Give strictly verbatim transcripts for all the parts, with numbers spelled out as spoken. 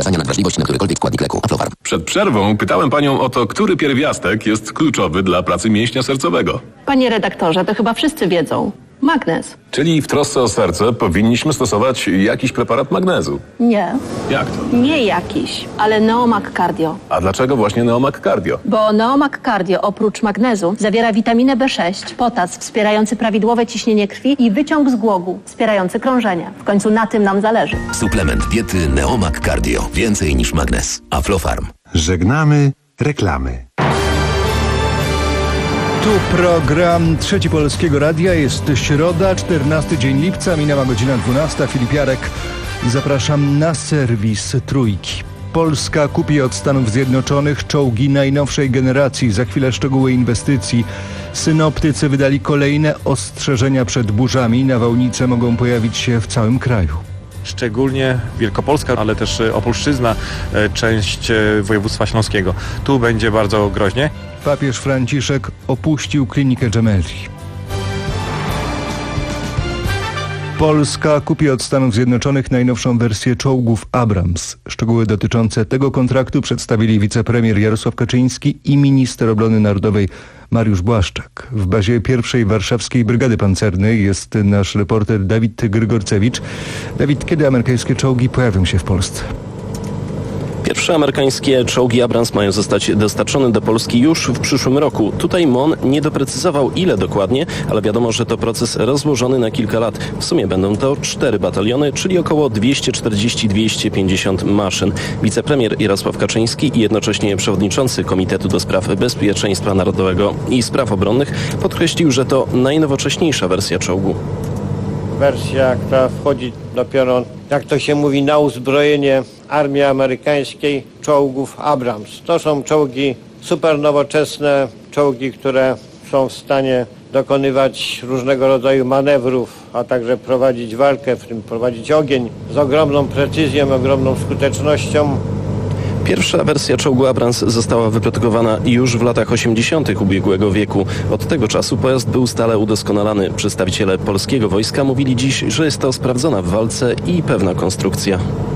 wskazania na wrażliwość na którykolwiek składnik leku. Aflofarm. Przed przerwą pytałem panią o to, który pierwiastek jest kluczowy dla pracy mięśnia sercowego. Panie redaktorze, to chyba wszyscy wiedzą. Magnez. Czyli w trosce o serce powinniśmy stosować jakiś preparat magnezu. Nie. Jak to? Nie jakiś, ale Neomag Cardio. A dlaczego właśnie Neomag Cardio? Bo Neomag Cardio oprócz magnezu zawiera witaminę B sześć, potas wspierający prawidłowe ciśnienie krwi i wyciąg z głogu wspierający krążenie. W końcu na tym nam zależy. Suplement diety Neomag Cardio. Więcej niż magnez. Aflofarm. Żegnamy reklamy. Tu program Trzeci Polskiego Radia. Jest środa, czternasty dzień lipca, minęła godzina dwunasta. Filip Jarek. Zapraszam na serwis Trójki. Polska kupi od Stanów Zjednoczonych czołgi najnowszej generacji. Za chwilę szczegóły inwestycji. Synoptycy wydali kolejne ostrzeżenia przed burzami. Nawałnice mogą pojawić się w całym kraju. Szczególnie Wielkopolska, ale też Opolszczyzna, część województwa śląskiego. Tu będzie bardzo groźnie. Papież Franciszek opuścił klinikę Gemelli. Polska kupi od Stanów Zjednoczonych najnowszą wersję czołgów Abrams. Szczegóły dotyczące tego kontraktu przedstawili wicepremier Jarosław Kaczyński i minister obrony narodowej Mariusz Błaszczak. W bazie pierwszej Warszawskiej Brygady Pancernej jest nasz reporter Dawid Grygorcewicz. Dawid, kiedy amerykańskie czołgi pojawią się w Polsce? Pierwsze amerykańskie czołgi Abrams mają zostać dostarczone do Polski już w przyszłym roku. Tutaj M O N nie doprecyzował ile dokładnie, ale wiadomo, że to proces rozłożony na kilka lat. W sumie będą to cztery bataliony, czyli około dwieście czterdzieści do dwieście pięćdziesiąt maszyn. Wicepremier Jarosław Kaczyński i jednocześnie przewodniczący Komitetu do Spraw Bezpieczeństwa Narodowego i Spraw Obronnych podkreślił, że to najnowocześniejsza wersja czołgu. Wersja, która wchodzi dopiero, jak to się mówi, na uzbrojenie armii amerykańskiej czołgów Abrams. To są czołgi super nowoczesne, czołgi, które są w stanie dokonywać różnego rodzaju manewrów, a także prowadzić walkę, w tym prowadzić ogień z ogromną precyzją, ogromną skutecznością. Pierwsza wersja czołgu Abrams została wyprodukowana już w latach osiemdziesiątych ubiegłego wieku. Od tego czasu pojazd był stale udoskonalany. Przedstawiciele polskiego wojska mówili dziś, że jest to sprawdzona w walce i pewna konstrukcja.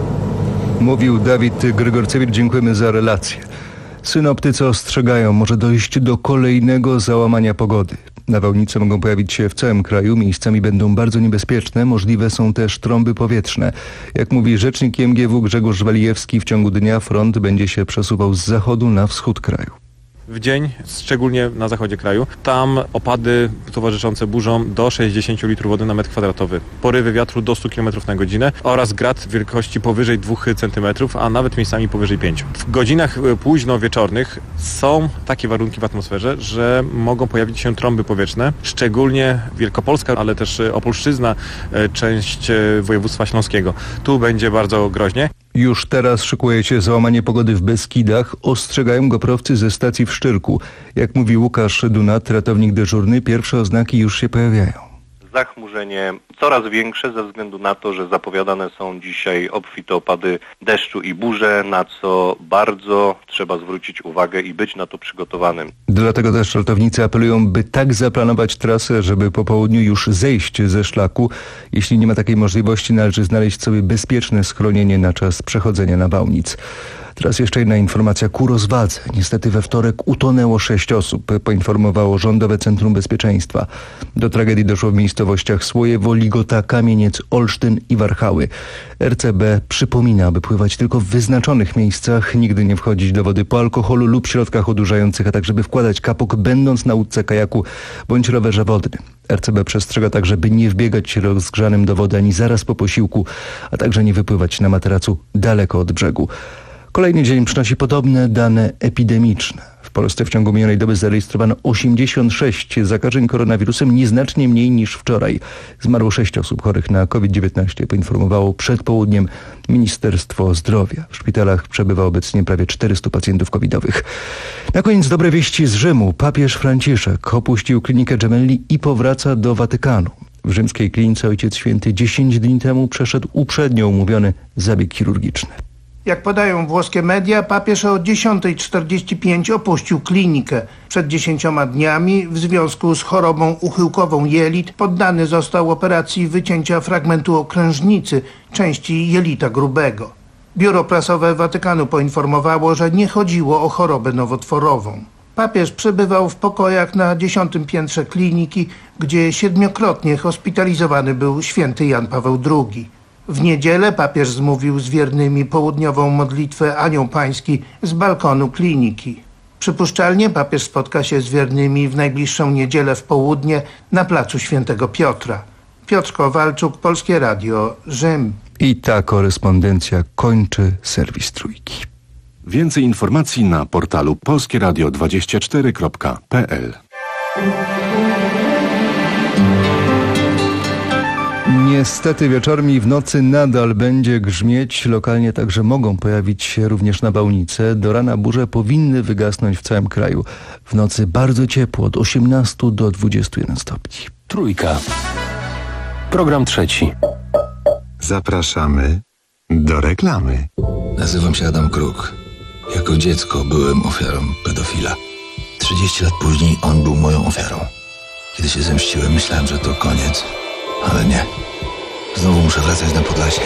Mówił Dawid Grygorcewicz. Dziękujemy za relację. Synoptycy ostrzegają, może dojść do kolejnego załamania pogody. Nawałnice mogą pojawić się w całym kraju, miejscami będą bardzo niebezpieczne, możliwe są też trąby powietrzne. Jak mówi rzecznik M G W Grzegorz Walijewski, w ciągu dnia front będzie się przesuwał z zachodu na wschód kraju. W dzień, szczególnie na zachodzie kraju, tam opady towarzyszące burzom do sześćdziesiąt litrów wody na metr kwadratowy. Porywy wiatru do stu kilometrów na godzinę oraz grad wielkości powyżej dwóch centymetrów, a nawet miejscami powyżej pięciu. W godzinach późno wieczornych są takie warunki w atmosferze, że mogą pojawić się trąby powietrzne, szczególnie Wielkopolska, ale też Opolszczyzna, część województwa śląskiego. Tu będzie bardzo groźnie. Już teraz szykuje się załamanie pogody w Beskidach. Ostrzegają goprowcy ze stacji w Szczyrku. Jak mówi Łukasz Dunat, ratownik dyżurny, pierwsze oznaki już się pojawiają. Zachmurzenie coraz większe ze względu na to, że zapowiadane są dzisiaj obfite opady deszczu i burze, na co bardzo trzeba zwrócić uwagę i być na to przygotowanym. Dlatego też ratownicy apelują, by tak zaplanować trasę, żeby po południu już zejść ze szlaku. Jeśli nie ma takiej możliwości, należy znaleźć sobie bezpieczne schronienie na czas przechodzenia nawałnic. Teraz jeszcze jedna informacja ku rozwadze. Niestety we wtorek utonęło sześć osób, poinformowało Rządowe Centrum Bezpieczeństwa. Do tragedii doszło w miejscowościach Słojewo, Ligota, Kamieniec, Olsztyn i Warchały. R C B przypomina, aby pływać tylko w wyznaczonych miejscach, nigdy nie wchodzić do wody po alkoholu lub środkach odurzających, a tak żeby wkładać kapok będąc na łódce, kajaku bądź rowerze wodnym. R C B przestrzega także, by nie wbiegać rozgrzanym do wody ani zaraz po posiłku, a także nie wypływać na materacu daleko od brzegu. Kolejny dzień przynosi podobne dane epidemiczne. W Polsce w ciągu minionej doby zarejestrowano osiemdziesiąt sześć zakażeń koronawirusem, nieznacznie mniej niż wczoraj. Zmarło sześć osób chorych na COVID dziewiętnaście, poinformowało przed południem Ministerstwo Zdrowia. W szpitalach przebywa obecnie prawie czterystu pacjentów covidowych. Na koniec dobre wieści z Rzymu. Papież Franciszek opuścił klinikę Gemelli i powraca do Watykanu. W rzymskiej klinice Ojciec Święty dziesięć dni temu przeszedł uprzednio umówiony zabieg chirurgiczny. Jak podają włoskie media, papież o dziesiąta czterdzieści pięć opuścił klinikę. Przed dziesięcioma dniami w związku z chorobą uchyłkową jelit poddany został operacji wycięcia fragmentu okrężnicy, części jelita grubego. Biuro prasowe Watykanu poinformowało, że nie chodziło o chorobę nowotworową. Papież przebywał w pokojach na dziesiątym piętrze kliniki, gdzie siedmiokrotnie hospitalizowany był święty Jan Paweł drugi. W niedzielę papież zmówił z wiernymi południową modlitwę Anioł Pański z balkonu kliniki. Przypuszczalnie papież spotka się z wiernymi w najbliższą niedzielę w południe na placu Świętego Piotra. Piotr Kowalczuk, Polskie Radio, Rzym. I ta korespondencja kończy serwis Trójki. Więcej informacji na portalu polskieradio dwadzieścia cztery kropka p l. Niestety wieczorami i w nocy nadal będzie grzmieć. Lokalnie także mogą pojawić się również nawałnice. Do rana burze powinny wygasnąć w całym kraju. W nocy bardzo ciepło, od osiemnastu do dwudziestu jeden stopni. Trójka. Program trzeci. Zapraszamy do reklamy. Nazywam się Adam Kruk. Jako dziecko byłem ofiarą pedofila. trzydzieści lat później on był moją ofiarą. Kiedy się zemściłem, myślałem, że to koniec, ale nie. Znowu muszę wracać na Podlasie.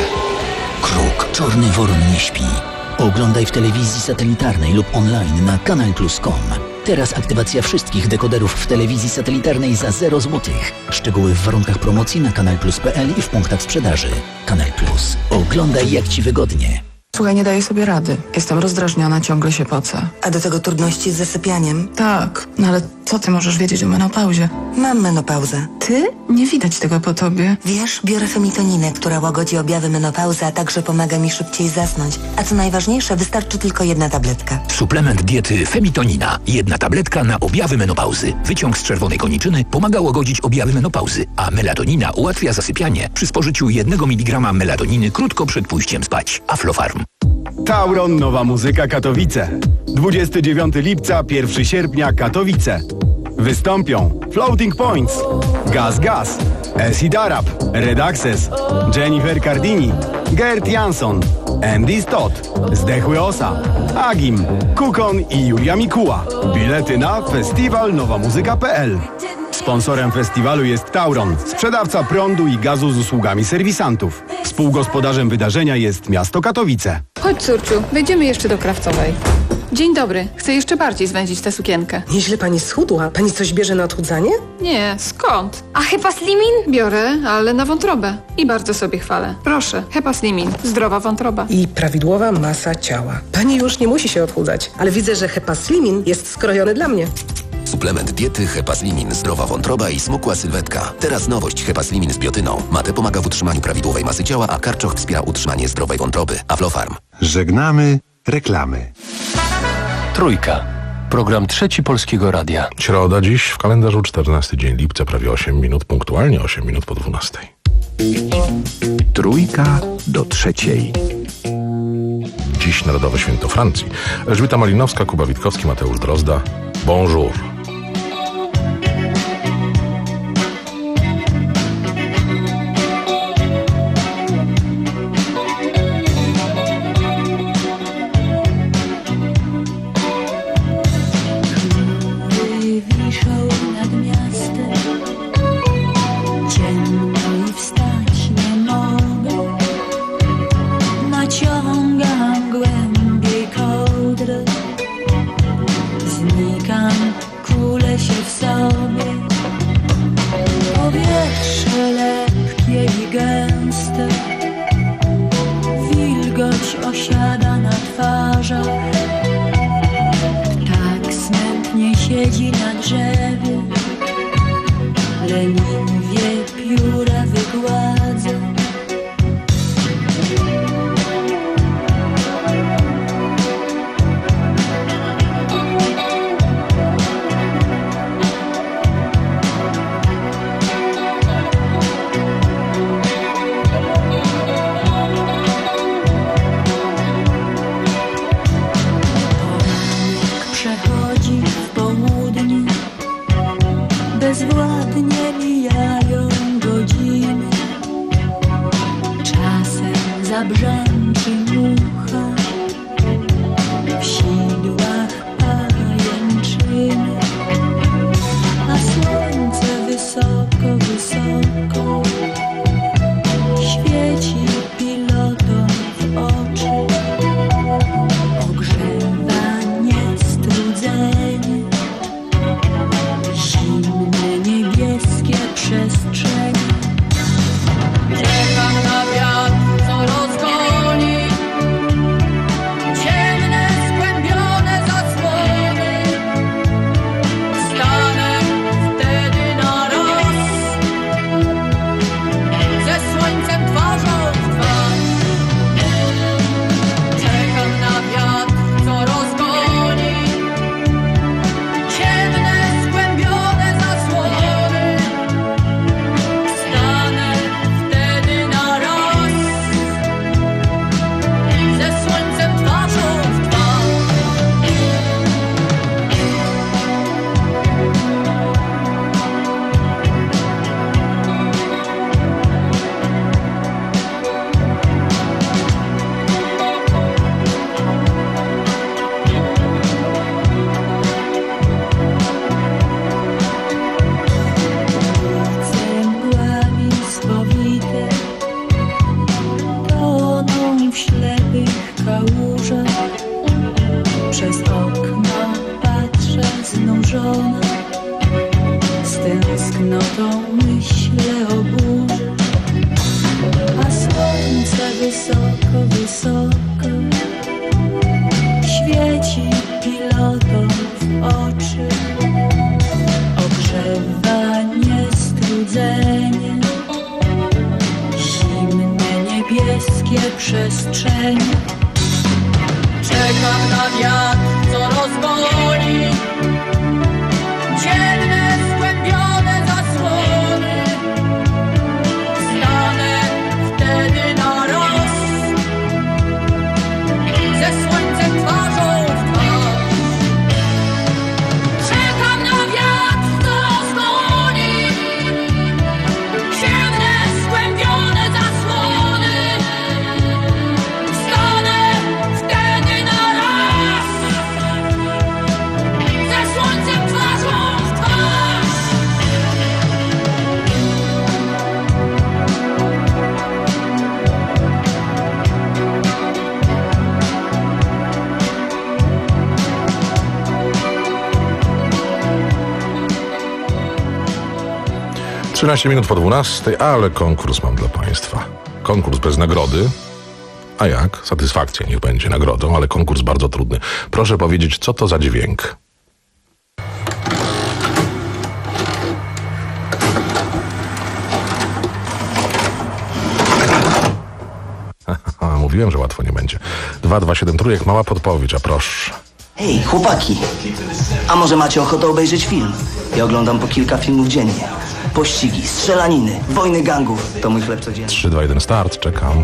Kruk, Czarny Woron nie śpi. Oglądaj w telewizji satelitarnej lub online na kanal plus kropka com. Teraz aktywacja wszystkich dekoderów w telewizji satelitarnej za zero złotych. Szczegóły w warunkach promocji na kanal plus kropka p l i w punktach sprzedaży. Kanal Plus. Oglądaj jak ci wygodnie. Słuchaj, nie daję sobie rady. Jestem rozdrażniona, ciągle się pocę. A do tego trudności z zasypianiem? Tak, no ale co ty możesz wiedzieć o menopauzie? Mam menopauzę. Ty? Nie widać tego po tobie. Wiesz, biorę femitoninę, która łagodzi objawy menopauzy, a także pomaga mi szybciej zasnąć. A co najważniejsze, wystarczy tylko jedna tabletka. Suplement diety Femitonina. Jedna tabletka na objawy menopauzy. Wyciąg z czerwonej koniczyny pomaga łagodzić objawy menopauzy, a melatonina ułatwia zasypianie przy spożyciu jednego miligrama melatoniny krótko przed pójściem spać. Aflofarm. Tauron Nowa Muzyka Katowice. dwudziestego dziewiątego lipca, pierwszego sierpnia Katowice. Wystąpią Floating Points, Gaz Gaz, Acid Arab, Red Access, Jennifer Cardini, Gert Jansson, Andy Stott, Zdechły Osa, Agim, Kukon i Julia Mikuła. Bilety na festiwal nowa muzyka kropka p l. Sponsorem festiwalu jest Tauron, sprzedawca prądu i gazu z usługami serwisantów. Współgospodarzem wydarzenia jest miasto Katowice. Chodź, córciu, wejdziemy jeszcze do Krawcowej. Dzień dobry. Chcę jeszcze bardziej zwęzić tę sukienkę. Nieźle pani schudła. Pani coś bierze na odchudzanie? Nie, skąd? A Hepa Slimin? Biorę, ale na wątrobę. I bardzo sobie chwalę. Proszę, Hepa Slimin. Zdrowa wątroba. I prawidłowa masa ciała. Pani już nie musi się odchudzać, ale widzę, że Hepa Slimin jest skrojony dla mnie. Suplement diety Hepa Slimin, zdrowa wątroba i smukła sylwetka. Teraz nowość Hepa Slimin z biotyną. Mate pomaga w utrzymaniu prawidłowej masy ciała, a karczoch wspiera utrzymanie zdrowej wątroby. Aflofarm. Żegnamy reklamy. Trójka. Program trzeci Polskiego Radia. Środa dziś w kalendarzu czternasty dzień lipca, prawie osiem minut, punktualnie osiem minut po dwunastej. Trójka do trzeciej. Dziś Narodowe Święto Francji. Elżbieta Malinowska, Kuba Witkowski, Mateusz Drozda. Bonjour. Osiada na twarzach, ptak smętnie siedzi na drzewie, leniwie pióra wygładza. Bezwładnie mijają godziny, czasem zabrzęczy mucha, w sidłach pajęczyny, a słońce wysoko, wysoko świeci pilotom w oczy. nocą myślę o burzy, a słońce wysoko, wysoko świeci pilotom w oczy. Ogrzewa niestrudzenie, zimne niebieskie przestrzenie. Czekam na wiatr, co rozgoni ciemne, skłębione zasłony. Stanę wtedy na raz ze słońcem twarzą w twarz. Czekam na wiatr, co rozgoni ciemne, skłębione zasłony. Stanę wtedy na raz ze słońcem twarzą w twarz. trzynaście minut po dwunastej, ale konkurs mam dla Państwa. Konkurs bez nagrody. A jak? Satysfakcja niech będzie nagrodą, ale konkurs bardzo trudny. Proszę powiedzieć, co to za dźwięk? Mówiłem, że łatwo nie będzie. dwa dwa siedem trójek, mała podpowiedź, a proszę. Hej, chłopaki, a może macie ochotę obejrzeć film? Ja oglądam po kilka filmów dziennie. Pościgi, strzelaniny, wojny gangów. To mój chleb codzienny. trzy, dwa, jeden, start, czekam.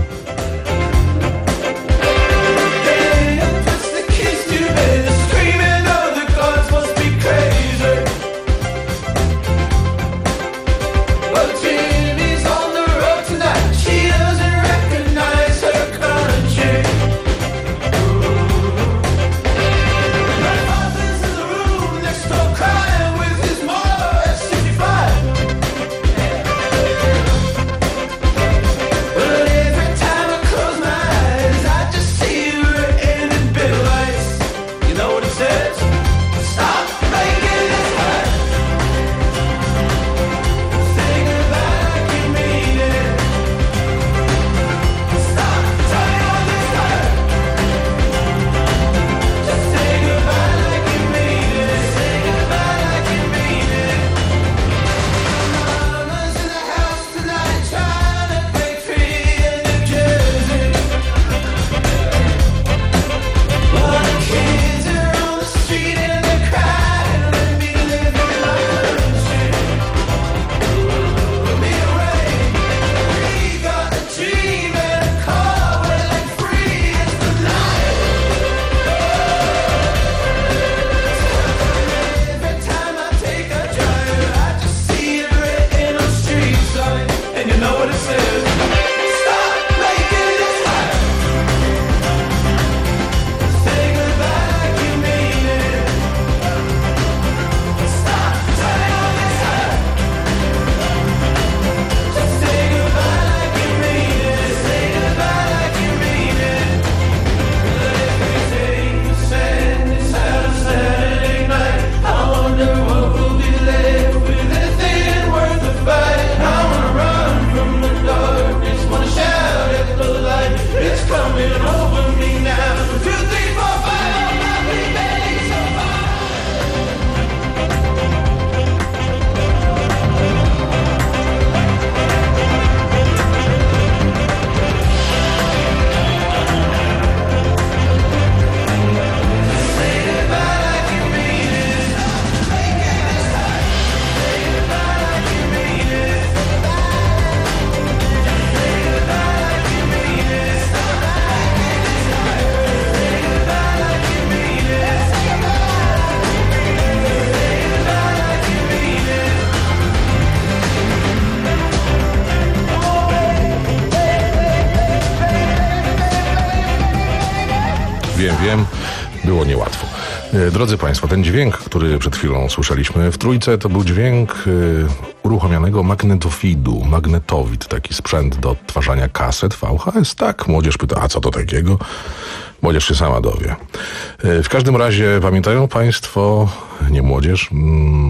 Wiem, wiem, było niełatwo. Drodzy Państwo, ten dźwięk, który przed chwilą słyszeliśmy w trójce, to był dźwięk y, uruchomionego magnetofidu, magnetowid, taki sprzęt do odtwarzania kaset V H S. Tak, młodzież pyta, a co to takiego? Młodzież się sama dowie. Y, w każdym razie pamiętają Państwo, nie młodzież, mm,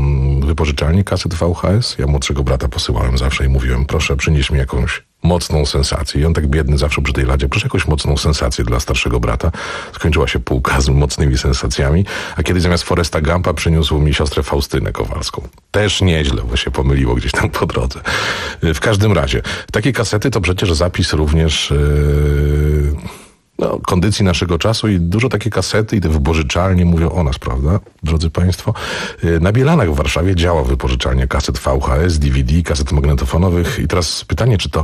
wypożyczalni kaset V H S. Ja młodszego brata posyłałem zawsze i mówiłem, proszę przynieś mi jakąś mocną sensację. I on tak biedny zawsze przy tej ladzie, proszę jakąś mocną sensację dla starszego brata. Skończyła się półka z mocnymi sensacjami, a kiedy zamiast Foresta Gumpa przyniósł mi siostrę Faustynę Kowalską. Też nieźle, bo się pomyliło gdzieś tam po drodze. W każdym razie, takie kasety to przecież zapis również yy, no, kondycji naszego czasu i dużo takie kasety i te wypożyczalnie mówią o nas, prawda, drodzy państwo? Yy, na Bielanach w Warszawie działa wypożyczalnia kaset V H S, D V D, kaset magnetofonowych i teraz pytanie, czy to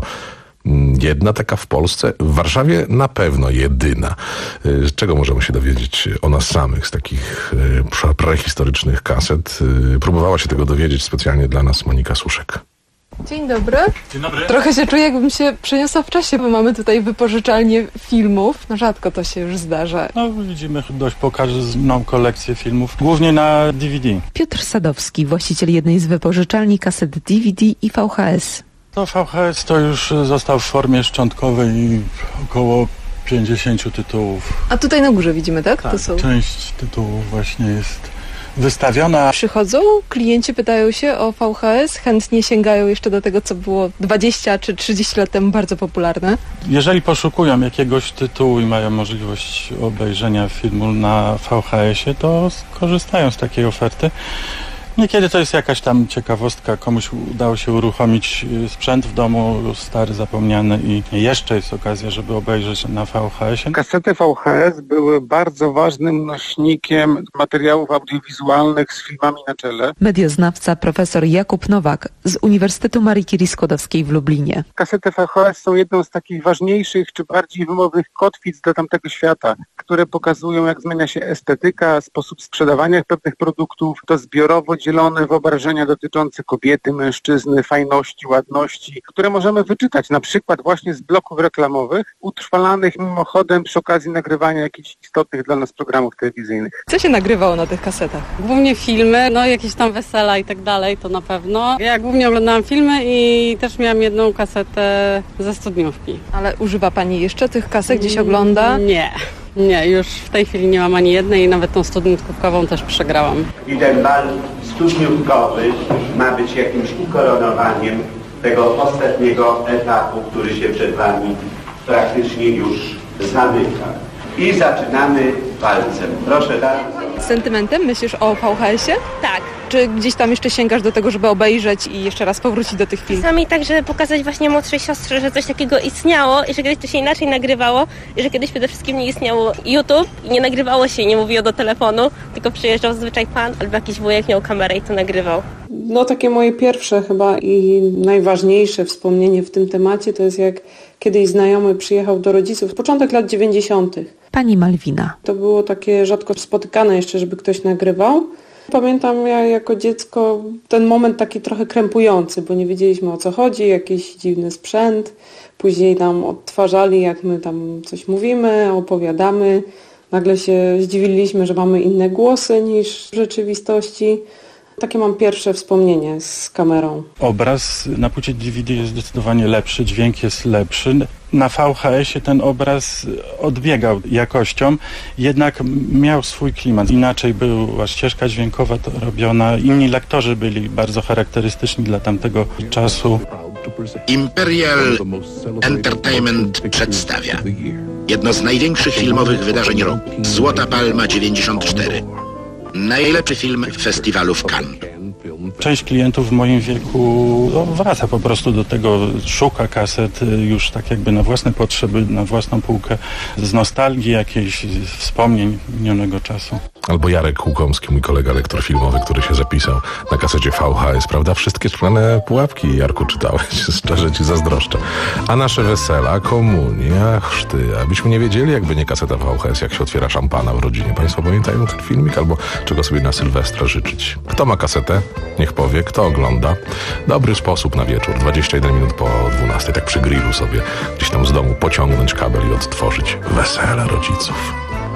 jedna taka w Polsce? W Warszawie na pewno jedyna. Z czego możemy się dowiedzieć o nas samych z takich prehistorycznych kaset? Próbowała się tego dowiedzieć specjalnie dla nas Monika Suszek. Dzień dobry. Dzień dobry. Trochę się czuję, jakbym się przeniosła w czasie, bo mamy tutaj wypożyczalnię filmów. No rzadko to się już zdarza. No widzimy dość pokaźną kolekcję filmów, głównie na D V D. Piotr Sadowski, właściciel jednej z wypożyczalni kaset D V D i V H S. To V H S to już został w formie szczątkowej około pięćdziesięciu tytułów. A tutaj na górze widzimy, tak? Tak, to są... część tytułów właśnie jest wystawiona. Przychodzą, klienci pytają się o V H S, chętnie sięgają jeszcze do tego, co było dwadzieścia czy trzydzieści lat temu bardzo popularne. Jeżeli poszukują jakiegoś tytułu i mają możliwość obejrzenia filmu na V H S-ie, to korzystają z takiej oferty. Niekiedy to jest jakaś tam ciekawostka, komuś udało się uruchomić sprzęt w domu stary, zapomniany i jeszcze jest okazja, żeby obejrzeć na V H S-ie. Kasety V H S były bardzo ważnym nośnikiem materiałów audiowizualnych z filmami na czele. Medioznawca profesor Jakub Nowak z Uniwersytetu Marii Curie Skłodowskiej w Lublinie. Kasety V H S są jedną z takich ważniejszych czy bardziej wymownych kotwic do tamtego świata, które pokazują, jak zmienia się estetyka, sposób sprzedawania pewnych produktów, to zbiorowo dzielone wyobrażenia dotyczące kobiety, mężczyzny, fajności, ładności, które możemy wyczytać na przykład właśnie z bloków reklamowych, utrwalanych mimochodem przy okazji nagrywania jakichś istotnych dla nas programów telewizyjnych. Co się nagrywało na tych kasetach? Głównie filmy, no jakieś tam wesela i tak dalej, to na pewno. Ja głównie oglądałam filmy i też miałam jedną kasetę ze studniówki. Ale używa Pani jeszcze tych kaset, gdzieś ogląda? Nie. Nie, już w tej chwili nie mam ani jednej i nawet tą studniówkową też przegrałam. I ten bal studniówkowy ma być jakimś ukoronowaniem tego ostatniego etapu, który się przed Wami praktycznie już zamyka. I zaczynamy walcem. Proszę bardzo. Z sentymentem myślisz o V H S-ie? Tak. Czy gdzieś tam jeszcze sięgasz do tego, żeby obejrzeć i jeszcze raz powrócić do tych filmów? Czasami tak, żeby pokazać właśnie młodszej siostrze, że coś takiego istniało i że kiedyś to się inaczej nagrywało i że kiedyś przede wszystkim nie istniało YouTube i nie nagrywało się, nie mówiło do telefonu, tylko przyjeżdżał zazwyczaj pan albo jakiś wujek miał kamerę i to nagrywał. No takie moje pierwsze chyba i najważniejsze wspomnienie w tym temacie to jest jak kiedyś znajomy przyjechał do rodziców, początek lat dziewięćdziesiątych. Pani Malwina. To było takie rzadko spotykane jeszcze, żeby ktoś nagrywał. Pamiętam ja jako dziecko ten moment taki trochę krępujący, bo nie wiedzieliśmy o co chodzi, jakiś dziwny sprzęt. Później nam odtwarzali, jak my tam coś mówimy, opowiadamy. Nagle się zdziwiliśmy, że mamy inne głosy niż w rzeczywistości. Takie mam pierwsze wspomnienie z kamerą. Obraz na płycie D V D jest zdecydowanie lepszy, dźwięk jest lepszy. Na V H S-ie ten obraz odbiegał jakością, jednak miał swój klimat. Inaczej była ścieżka dźwiękowa to robiona. Inni lektorzy byli bardzo charakterystyczni dla tamtego czasu. Imperial Entertainment przedstawia jedno z największych filmowych wydarzeń roku. Złota Palma dziewięćdziesiąt cztery. Najlepszy film festiwalu w Cannes. Część klientów w moim wieku no, wraca po prostu do tego, szuka kaset już tak jakby na własne potrzeby, na własną półkę, z nostalgii jakiejś, z wspomnień minionego czasu. Albo Jarek Łukomski, mój kolega lektor filmowy, który się zapisał na kasecie V H S, prawda? Wszystkie szklane pułapki, Jarku, czytałeś, szczerze ci zazdroszczę. A nasze wesela, komunia, chrzty, abyśmy nie wiedzieli, jakby nie kaseta V H S, jak się otwiera szampana w rodzinie. Państwo pamiętają ten filmik? Albo czego sobie na Sylwestra życzyć? Kto ma kasetę? Niech powie, kto ogląda. Dobry sposób na wieczór, dwadzieścia jeden minut po dwunastej, tak przy grillu sobie gdzieś tam z domu pociągnąć kabel i odtworzyć wesela rodziców.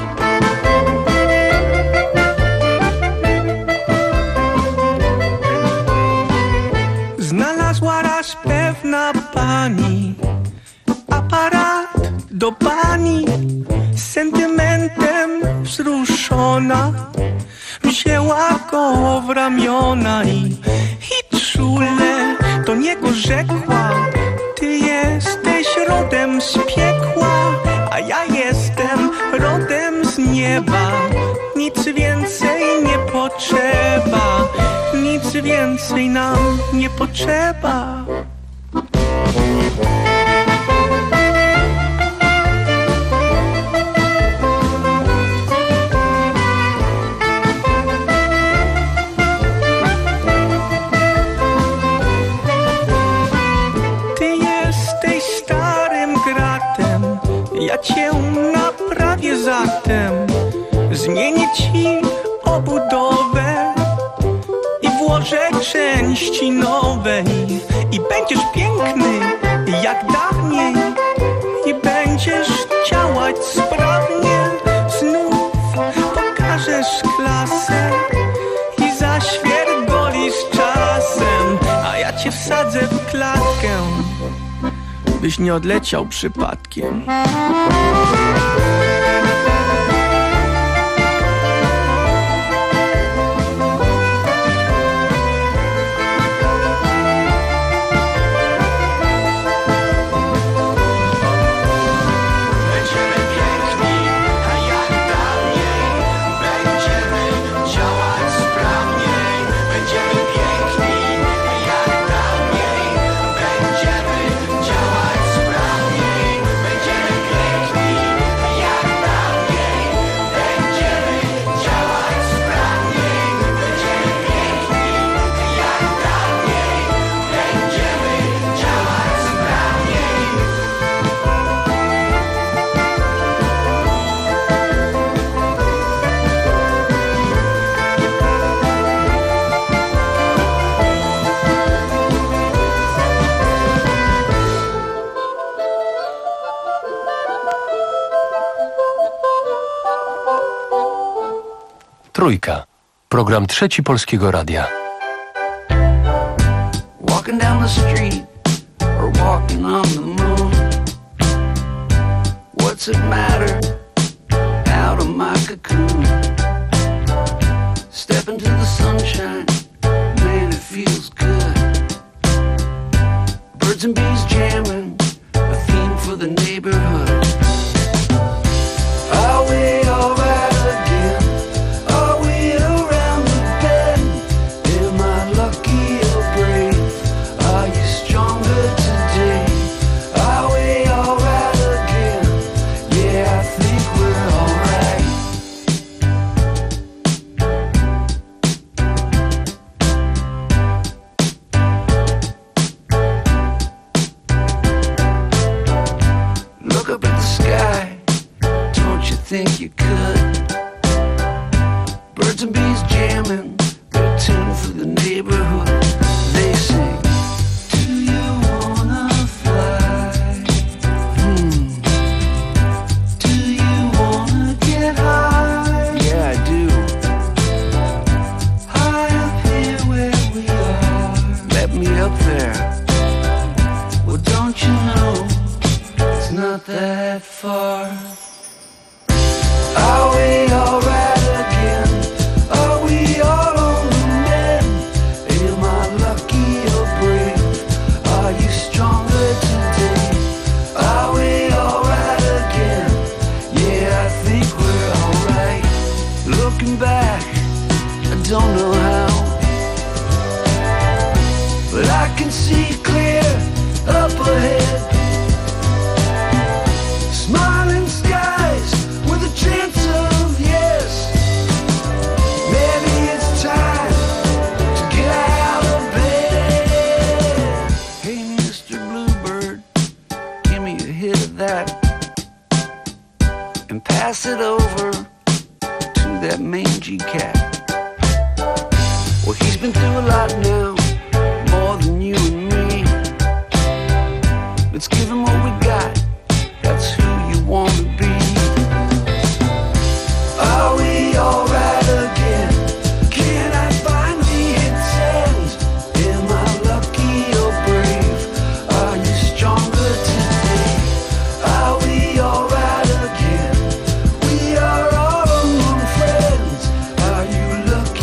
Znalazła raz pewna pani aparat do bani, z sentymentem wzruszona wzięła go w ramiona i, i czule do niego rzekła: ty jesteś rodem z piekła, a ja jestem rodem z nieba. Nic więcej nie potrzeba, nic więcej nam nie potrzeba. Ja cię naprawię zatem, zmienię ci obudowę i włożę części nowe i, i będziesz piękny jak dawniej i będziesz działać sprawnie. Znów pokażesz klasę i zaświergolisz czasem, a ja cię wsadzę w klatkę, byś nie odleciał przypadkiem. Trójka. Program Trzeci Polskiego Radia. Walking down the street or walking on the moon. What's it matter? Out of my cocoon. Step into the sunshine. Man, it feels good. Birds and bees jamming. A theme for the neighborhood. Are we alright again? Are we around the bend? Am I lucky or brave? Are you stronger today? Are we alright again? Yeah, I think we're alright. Look up at the sky. Don't you think you could? Birds and bees jamming, they're tuned for the neighborhood. They sing, do you wanna fly? Hmm. Do you wanna get high? Yeah, I do. High up here where we are. Let me up there. Well, don't you know, it's not that far. Are we alright again? Are we all on the mend? Am I lucky or brave? Are you stronger today? Are we alright again? Yeah, I think we're alright. Looking back, I don't know how, but I can see clear up ahead. Smiling skies with a chance of yes. Maybe it's time to get out of bed. Hey, Mister Bluebird, give me a hit of that and pass it over to that mangy cat. Well, he's been through a lot now, more than you and me. Let's give him what we got. That's who you want to be. Are we alright again? Can I finally hit send? Am I lucky or brave? Are you stronger today? Are we alright again? We are all among friends. Are you lucky?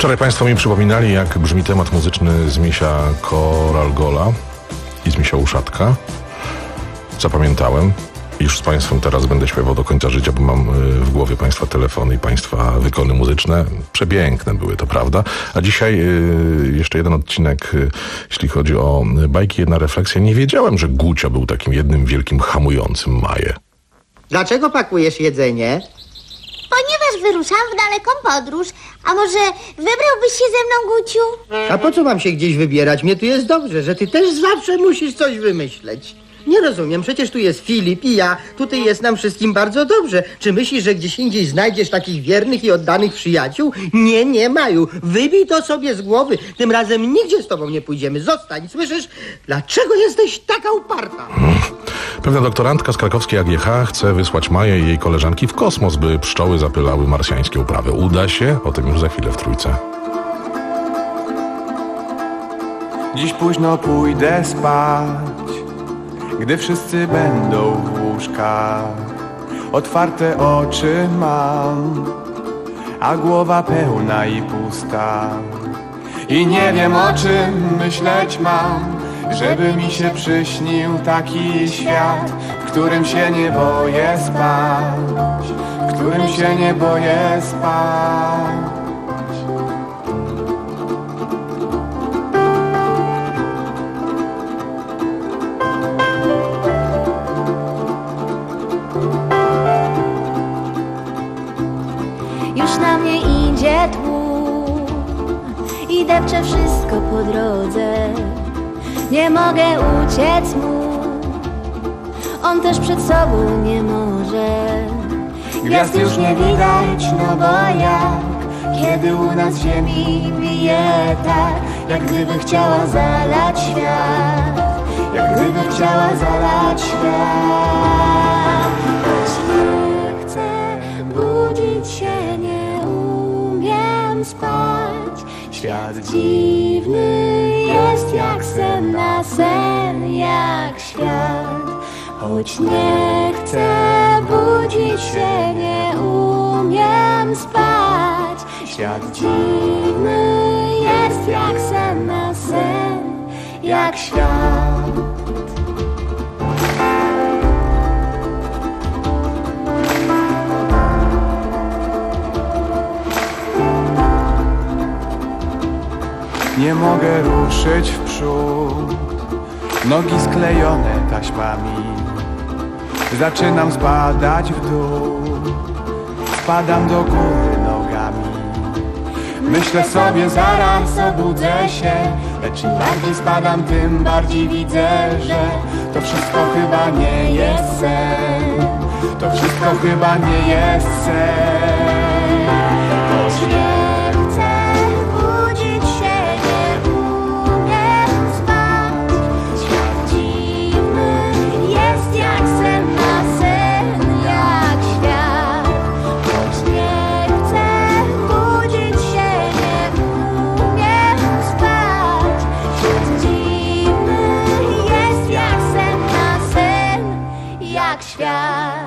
Wczoraj Państwo mi przypominali, jak brzmi temat muzyczny z Misia Koralgola i z Misia Uszatka. Zapamiętałem. Już z Państwem teraz będę śpiewał do końca życia, bo mam w głowie Państwa telefony i Państwa wykony muzyczne. Przepiękne były, to prawda. A dzisiaj yy, jeszcze jeden odcinek, yy, jeśli chodzi o bajki, jedna refleksja. Nie wiedziałem, że Gucio był takim jednym wielkim hamującym Maję. Dlaczego pakujesz jedzenie? Ponieważ wyruszam w daleką podróż. A może wybrałbyś się ze mną, Guciu? A po co mam się gdzieś wybierać? Mnie tu jest dobrze, że ty też zawsze musisz coś wymyśleć. Nie rozumiem, przecież tu jest Filip i ja, tutaj jest nam wszystkim bardzo dobrze. Czy myślisz, że gdzieś indziej znajdziesz takich wiernych i oddanych przyjaciół? Nie, nie, Maju, wybij to sobie z głowy. Tym razem nigdzie z tobą nie pójdziemy. Zostań, słyszysz? Dlaczego jesteś taka uparta? Pewna doktorantka z krakowskiej A G H chce wysłać Maję i jej koleżanki w kosmos, by pszczoły zapylały marsjańskie uprawy. Uda się? O tym już za chwilę w Trójce. Dziś późno pójdę spać, gdy wszyscy będą w łóżkach. Otwarte oczy mam, a głowa pełna i pusta. I nie wiem, o czym myśleć mam, żeby mi się przyśnił taki świat, w którym się nie boję spać, w którym się nie boję spać. Już na mnie idzie tłum i depcze wszystko po drodze. Nie mogę uciec mu, on też przed sobą nie może. Gwiazd już nie widać, no bo jak, kiedy u nas ziemi bije tak, jak gdyby chciała zalać świat, jak gdyby chciała zalać świat. Choć nie chcę budzić się, nie umiem spać. Świat dziwny jest jak sen na sen, jak świat. Choć nie chcę budzić się, nie umiem spać. Świat dziwny jest jak sen na sen, jak świat. Nie mogę ruszyć w przód, nogi sklejone taśmami. Zaczynam spadać w dół, spadam do góry nogami. Myślę sobie, zaraz obudzę się, lecz im bardziej spadam, tym bardziej widzę, że to wszystko chyba nie jest sen. To wszystko chyba nie jest sen. Choć nie chcę budzić się, nie umiem spać. Świat dziwny jest jak sen na sen, jak świat. Choć nie chcę budzić się, nie umiem spać. Świat dziwny jest jak sen na sen, jak świat.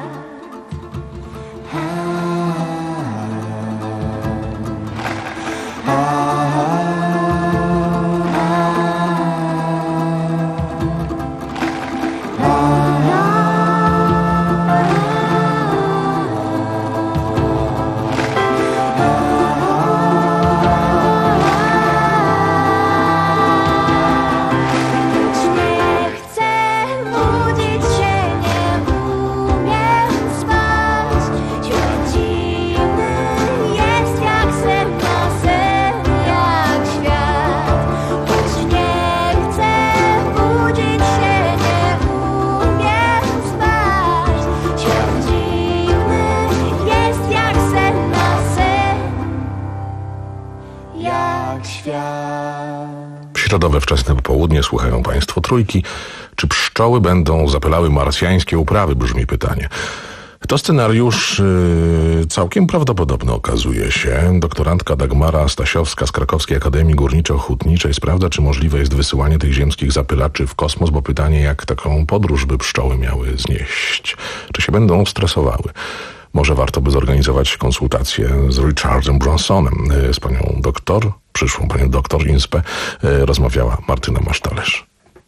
Środowe wczesne popołudnie, słuchają Państwo Trójki. Czy pszczoły będą zapylały marsjańskie uprawy? Brzmi pytanie. To scenariusz yy, całkiem prawdopodobny okazuje się. Doktorantka Dagmara Stasiowska z Krakowskiej Akademii Górniczo-Hutniczej sprawdza, czy możliwe jest wysyłanie tych ziemskich zapylaczy w kosmos, bo pytanie, jak taką podróż by pszczoły miały znieść. Czy się będą stresowały? Może warto by zorganizować konsultację z Richardem Bransonem, z panią doktor, przyszłą panią doktor Inspe, rozmawiała Martyna Masztalerz.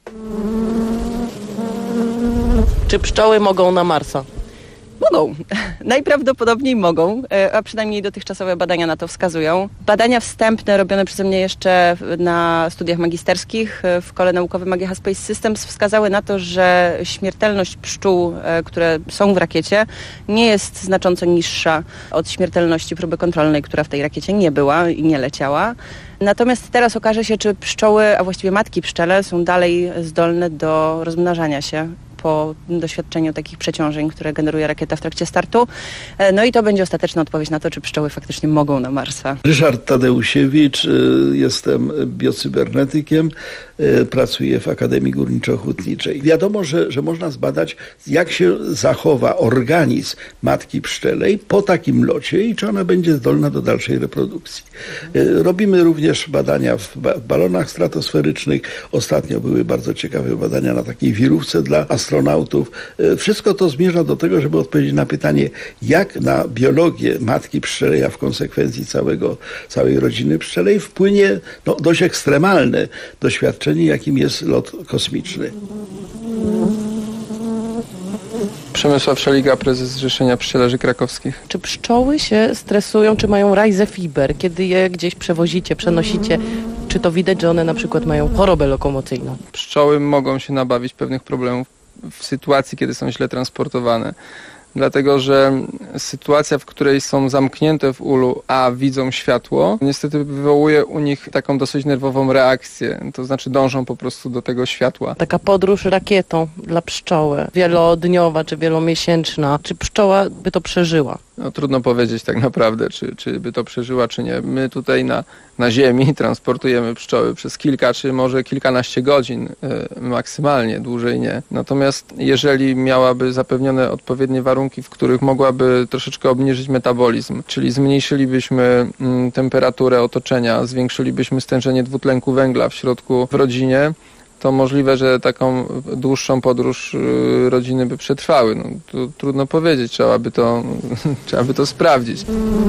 Czy pszczoły mogą na Marsa? Mogą. Najprawdopodobniej mogą, a przynajmniej dotychczasowe badania na to wskazują. Badania wstępne robione przeze mnie jeszcze na studiach magisterskich w Kole Naukowym A G H Space Systems wskazały na to, że śmiertelność pszczół, które są w rakiecie, nie jest znacząco niższa od śmiertelności próby kontrolnej, która w tej rakiecie nie była i nie leciała. Natomiast teraz okaże się, czy pszczoły, a właściwie matki pszczele, są dalej zdolne do rozmnażania się po doświadczeniu takich przeciążeń, które generuje rakieta w trakcie startu. No i to będzie ostateczna odpowiedź na to, czy pszczoły faktycznie mogą na Marsa. Ryszard Tadeusiewicz, jestem biocybernetykiem, pracuję w Akademii Górniczo-Hutniczej. Wiadomo, że, że można zbadać, jak się zachowa organizm matki pszczelej po takim locie i czy ona będzie zdolna do dalszej reprodukcji. Robimy również badania w balonach stratosferycznych. Ostatnio były bardzo ciekawe badania na takiej wirówce dla astronautów. Wszystko to zmierza do tego, żeby odpowiedzieć na pytanie, jak na biologię matki pszczelej, a w konsekwencji całego, całej rodziny pszczelej wpłynie no, dość ekstremalne doświadczenie, jakim jest lot kosmiczny. Przemysław Szeliga, prezes Zrzeszenia Pszczelarzy Krakowskich. Czy pszczoły się stresują, czy mają Reisefiber, kiedy je gdzieś przewozicie, przenosicie? Czy to widać, że one na przykład mają chorobę lokomocyjną? Pszczoły mogą się nabawić pewnych problemów w sytuacji, kiedy są źle transportowane. Dlatego, że sytuacja, w której są zamknięte w ulu, a widzą światło, niestety wywołuje u nich taką dosyć nerwową reakcję. To znaczy dążą po prostu do tego światła. Taka podróż rakietą dla pszczoły, wielodniowa czy wielomiesięczna. Czy pszczoła by to przeżyła? No, trudno powiedzieć tak naprawdę, czy, czy by to przeżyła, czy nie. My tutaj na, na Ziemi transportujemy pszczoły przez kilka, czy może kilkanaście godzin y, maksymalnie, dłużej nie. Natomiast jeżeli miałaby zapewnione odpowiednie warunki, w których mogłaby troszeczkę obniżyć metabolizm, czyli zmniejszylibyśmy y, temperaturę otoczenia, zwiększylibyśmy stężenie dwutlenku węgla w środku w rodzinie, to możliwe, że taką dłuższą podróż y, rodziny by przetrwały. No, to trudno powiedzieć, trzeba by to, trzeba by to sprawdzić.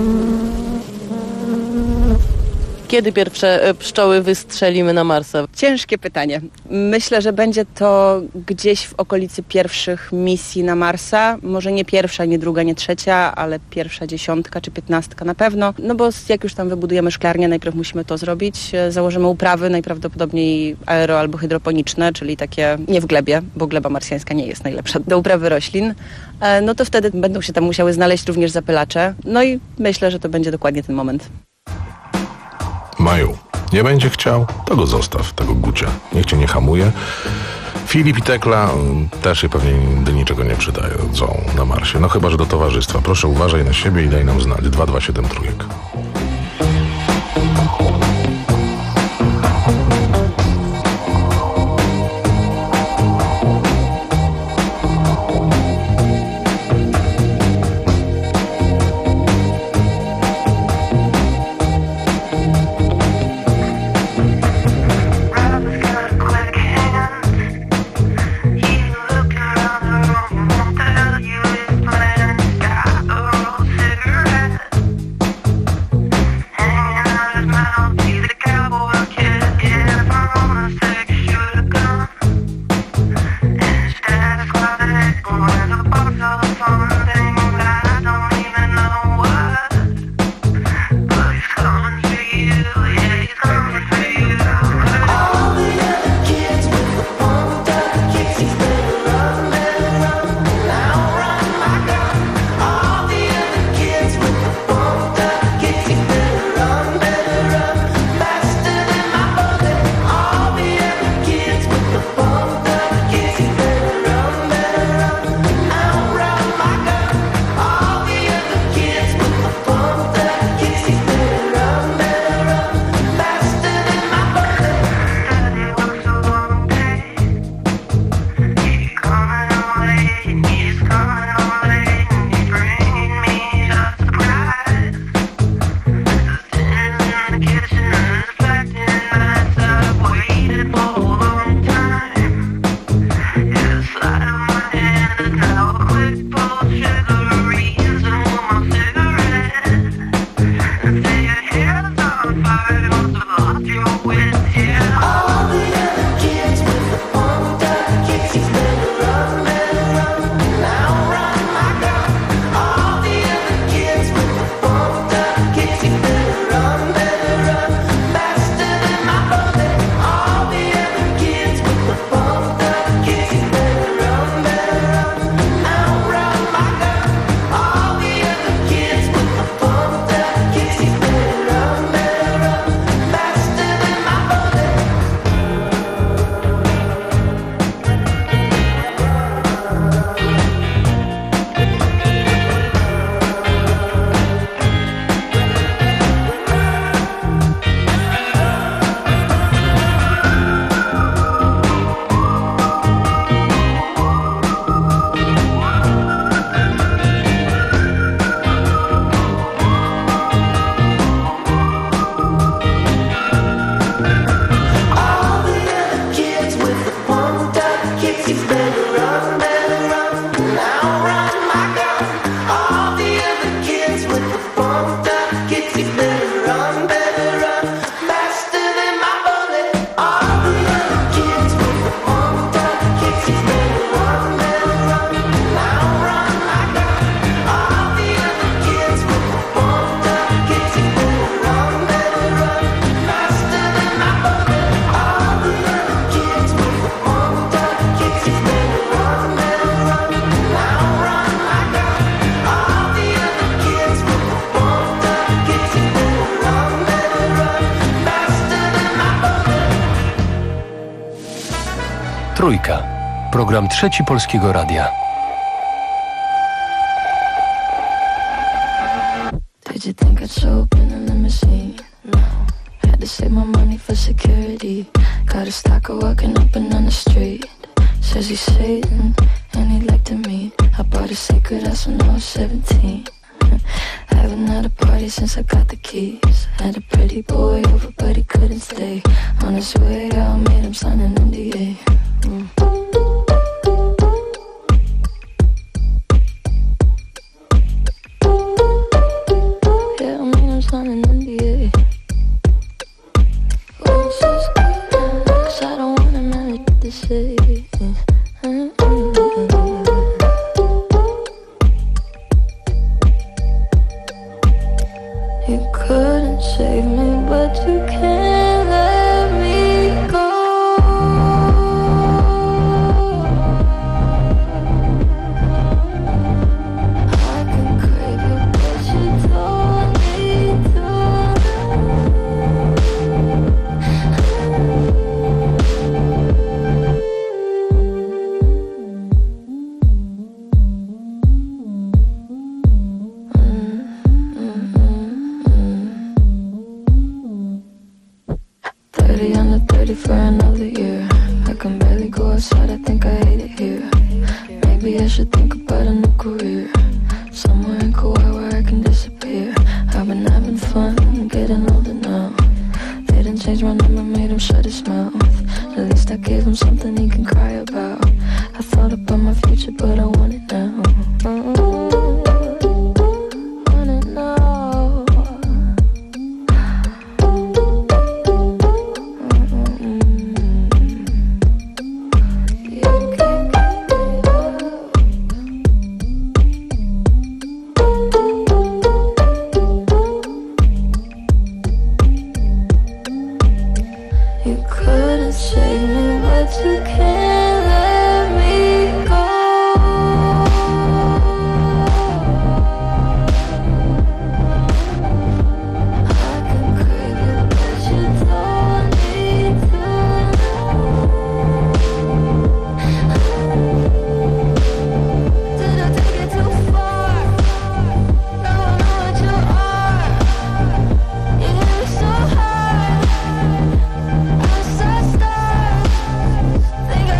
Kiedy pierwsze pszczoły wystrzelimy na Marsa? Ciężkie pytanie. Myślę, że będzie to gdzieś w okolicy pierwszych misji na Marsa. Może nie pierwsza, nie druga, nie trzecia, ale pierwsza dziesiątka czy piętnastka na pewno. No bo jak już tam wybudujemy szklarnię, najpierw musimy to zrobić. Założymy uprawy, najprawdopodobniej aero- albo hydroponiczne, czyli takie nie w glebie, bo gleba marsjańska nie jest najlepsza do uprawy roślin. No to wtedy będą się tam musiały znaleźć również zapylacze. No i myślę, że to będzie dokładnie ten moment. Maju, nie będzie chciał, to go zostaw, tego Gucia. Niech cię nie hamuje. Filip i Tekla też się pewnie do niczego nie przydadzą na Marsie. No chyba, że do towarzystwa. Proszę uważaj na siebie i daj nam znać. dwa dwa siedem trójek. Cigarettes. Hanging out his mouth. Trójka. Program Trzeci Polskiego Radia. Did you think I'd show up in a limousine? No. Had to save my money for security. Got a stalker walking up and down the street. Says he's Satan and he'd like to meet. I bought a secret house when I was seventeen. Haven't had a party since I got the keys. Had a pretty boy over but he couldn't stay. On his way out, made him sign an N D A. Mm. Yeah, I made him sign an N D A. Oh, this is good, 'cause I don't want him out to say. You couldn't save me, but you can't let me go. I can crave you, but you don't need to. thirty under thirty for another year. I can barely go outside, I think I hate it here. Maybe I should think about a new career. Somewhere in Kauai where I can disappear. I've been having fun, getting older now. They didn't change my number, made him shut his mouth. At least I gave him something he can cry about. I thought about my future, but I want it now. Want it now. You couldn't save me, but you can't let me go. I can crave you, but you don't need to. Did I take it too far? Now I know what you are. You hit me so hard. I saw stars. Think I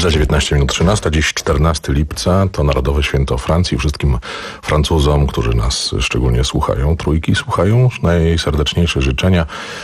Za dziewiętnaście minut trzynasta, dziś czternastego lipca, to Narodowe Święto Francji. Wszystkim Francuzom, którzy nas szczególnie słuchają, trójki słuchają, najserdeczniejsze życzenia.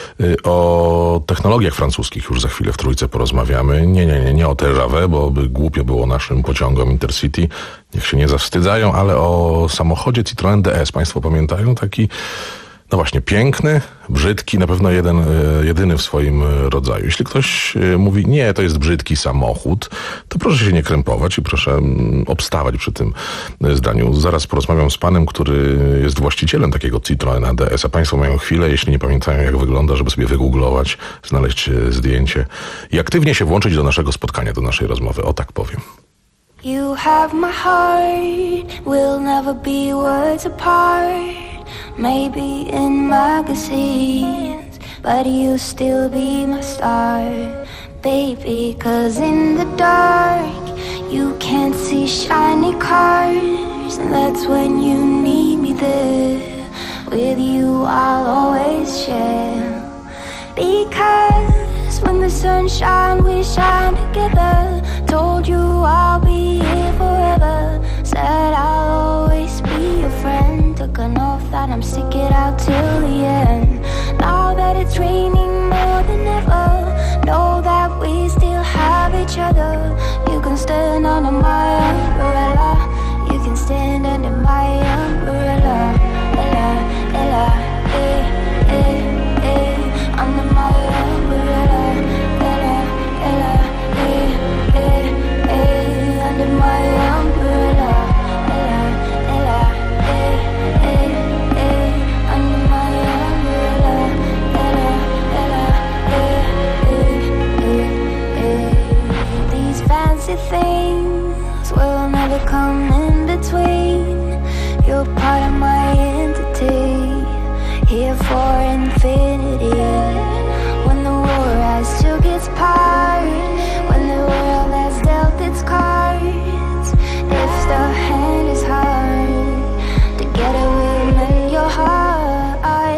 O technologiach francuskich już za chwilę w trójce porozmawiamy. Nie, nie, nie, nie o T G V, bo by głupio było naszym pociągom Intercity. Niech się nie zawstydzają, ale o samochodzie Citroën D S. Państwo pamiętają? Taki, no właśnie, piękny, brzydki, na pewno jeden, jedyny w swoim rodzaju. Jeśli ktoś mówi, nie, to jest brzydki samochód, to proszę się nie krępować i proszę obstawać przy tym zdaniu. Zaraz porozmawiam z panem, który jest właścicielem takiego Citroena D S, a państwo mają chwilę, jeśli nie pamiętają, jak wygląda, żeby sobie wygooglować, znaleźć zdjęcie i aktywnie się włączyć do naszego spotkania, do naszej rozmowy. O tak powiem. You have my heart, we'll never be worlds apart. Maybe in magazines, but you'll still be my star, baby. Cause in the dark, you can't see shiny cars, and that's when you need me there. With you I'll always share. Because when the sun shines, we shine together. Told you I'll be here forever. Said I'll always be your friend. Took an oath that I'm stick it out till the end. Now that it's raining more than ever, know that we still have each other. You can stand under my umbrella. You can stand under my umbrella. Ella, Ella, eh, eh, eh, under my umbrella. Ella, Ella, eh, eh, eh, under my umbrella. Ella, Ella, eh, eh, eh, under my umbrella. Ella, Ella, eh, eh, eh, eh. These fancy things will never come in between. You're part of my entity, here for infinity. When the war has took its part, when the world has dealt its cards, if the hand is hard, together we'll mend your heart.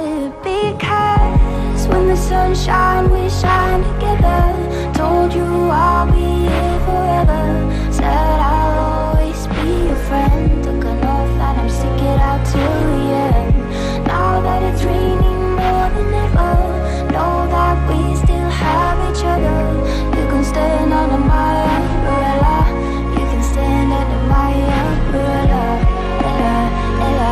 Because when the sun shines, we shine together. Told you I'll be here forever. Said I'll always be your friend. Took an oath that I'm stick it out till the end. Now that it's raining more than ever, know that we still have each other. You can stand under my umbrella. You can stand under my umbrella. Ella, Ella,